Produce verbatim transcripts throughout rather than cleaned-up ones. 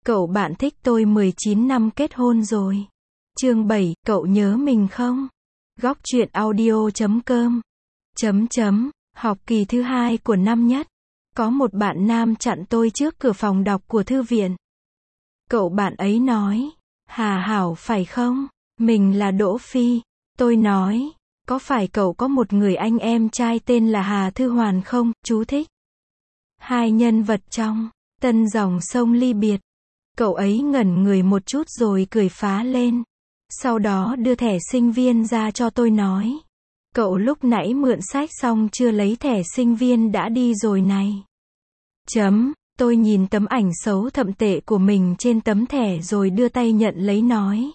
Cậu bạn thích tôi mười chín năm kết hôn rồi. Chương bảy, cậu nhớ mình không? Góc truyện audio chấm com. Chấm chấm, học kỳ thứ hai của năm nhất. Có một bạn nam chặn tôi trước cửa phòng đọc của thư viện. Cậu bạn ấy nói, Hà Hảo phải không? Mình là Đỗ Phi. Tôi nói, có phải cậu có một người anh em trai tên là Hà Thư Hoàn không? Chú thích. Hai nhân vật trong Tân Dòng Sông Ly Biệt. Cậu ấy ngẩn người một chút rồi cười phá lên. Sau đó đưa thẻ sinh viên ra cho tôi nói. Cậu lúc nãy mượn sách xong chưa lấy thẻ sinh viên đã đi rồi này. Chấm, tôi nhìn tấm ảnh xấu thậm tệ của mình trên tấm thẻ rồi đưa tay nhận lấy nói.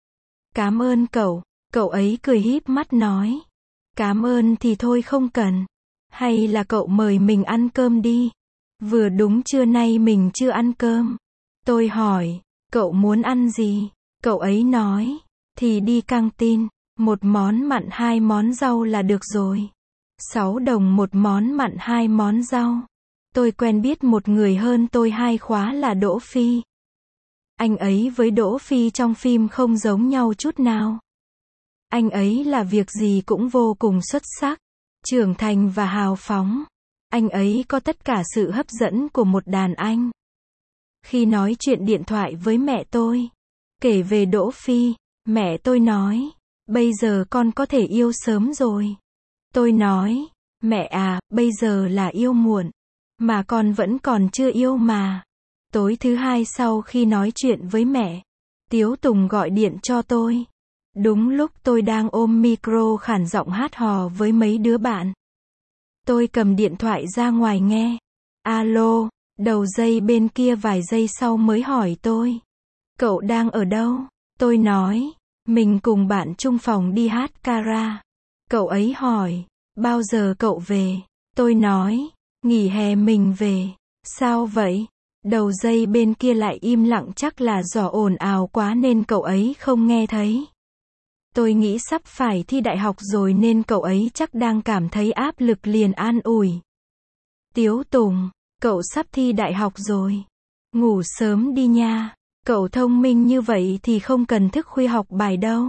Cảm ơn cậu, cậu ấy cười híp mắt nói. Cảm ơn thì thôi không cần. Hay là cậu mời mình ăn cơm đi. Vừa đúng trưa nay mình chưa ăn cơm. Tôi hỏi, cậu muốn ăn gì? Cậu ấy nói, thì đi căng tin, một món mặn hai món rau là được rồi. Sáu đồng một món mặn hai món rau. Tôi quen biết một người hơn tôi hai khóa là Đỗ Phi. Anh ấy với Đỗ Phi trong phim không giống nhau chút nào. Anh ấy là việc gì cũng vô cùng xuất sắc, trưởng thành và hào phóng. Anh ấy có tất cả sự hấp dẫn của một đàn anh. Khi nói chuyện điện thoại với mẹ tôi, kể về Đỗ Phi, mẹ tôi nói, bây giờ con có thể yêu sớm rồi. Tôi nói, mẹ à, bây giờ là yêu muộn, mà con vẫn còn chưa yêu mà. Tối thứ hai sau khi nói chuyện với mẹ, Tiếu Tùng gọi điện cho tôi. Đúng lúc tôi đang ôm micro khản giọng hát hò với mấy đứa bạn. Tôi cầm điện thoại ra ngoài nghe. Alo, đầu dây bên kia vài giây sau mới hỏi tôi. Cậu đang ở đâu? Tôi nói, mình cùng bạn chung phòng đi hát kara. Cậu ấy hỏi, bao giờ cậu về? Tôi nói, nghỉ hè mình về. Sao vậy? Đầu dây bên kia lại im lặng, chắc là do ồn ào quá nên cậu ấy không nghe thấy. Tôi nghĩ sắp phải thi đại học rồi nên cậu ấy chắc đang cảm thấy áp lực liền an ủi. Tiếu Tùng, cậu sắp thi đại học rồi. Ngủ sớm đi nha. Cậu thông minh như vậy thì không cần thức khuya học bài đâu.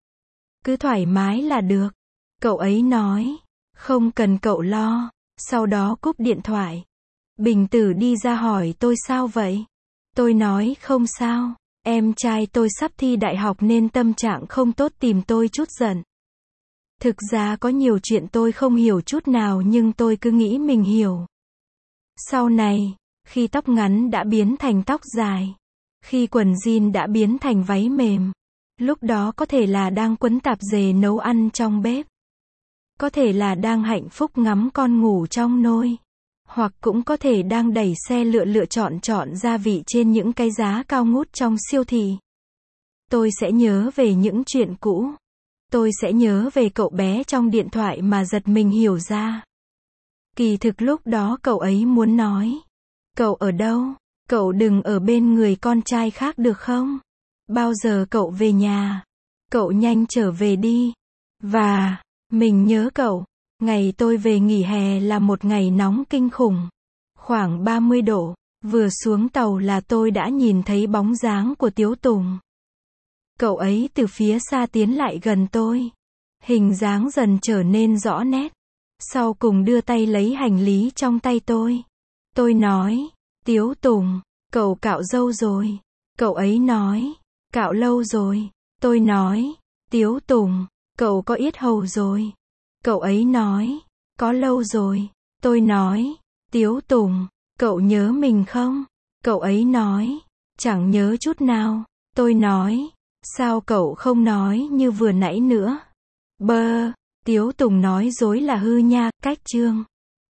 Cứ thoải mái là được. Cậu ấy nói. Không cần cậu lo. Sau đó cúp điện thoại. Bình Tử đi ra hỏi tôi sao vậy? Tôi nói không sao. Em trai tôi sắp thi đại học nên tâm trạng không tốt tìm tôi chút giận. Thực ra có nhiều chuyện tôi không hiểu chút nào nhưng tôi cứ nghĩ mình hiểu. Sau này, khi tóc ngắn đã biến thành tóc dài, khi quần jean đã biến thành váy mềm, lúc đó có thể là đang quấn tạp dề nấu ăn trong bếp. Có thể là đang hạnh phúc ngắm con ngủ trong nôi. Hoặc cũng có thể đang đẩy xe lựa lựa chọn chọn gia vị trên những cái giá cao ngút trong siêu thị. Tôi sẽ nhớ về những chuyện cũ. Tôi sẽ nhớ về cậu bé trong điện thoại mà giật mình hiểu ra. Kỳ thực lúc đó cậu ấy muốn nói. Cậu ở đâu? Cậu đừng ở bên người con trai khác được không? Bao giờ cậu về nhà? Cậu nhanh trở về đi. Và, mình nhớ cậu. Ngày tôi về nghỉ hè là một ngày nóng kinh khủng. Khoảng ba mươi độ. Vừa xuống tàu là tôi đã nhìn thấy bóng dáng của Tiếu Tùng. Cậu ấy từ phía xa tiến lại gần tôi. Hình dáng dần trở nên rõ nét. Sau cùng đưa tay lấy hành lý trong tay tôi. Tôi nói, Tiếu Tùng, cậu cạo râu rồi. Cậu ấy nói, cạo lâu rồi. Tôi nói, Tiếu Tùng, cậu có yết hầu rồi. Cậu ấy nói, có lâu rồi. Tôi nói, Tiếu Tùng, cậu nhớ mình không? Cậu ấy nói, chẳng nhớ chút nào. Tôi nói, sao cậu không nói như vừa nãy nữa? Bơ, Tiếu Tùng nói dối là hư nha, cách chương.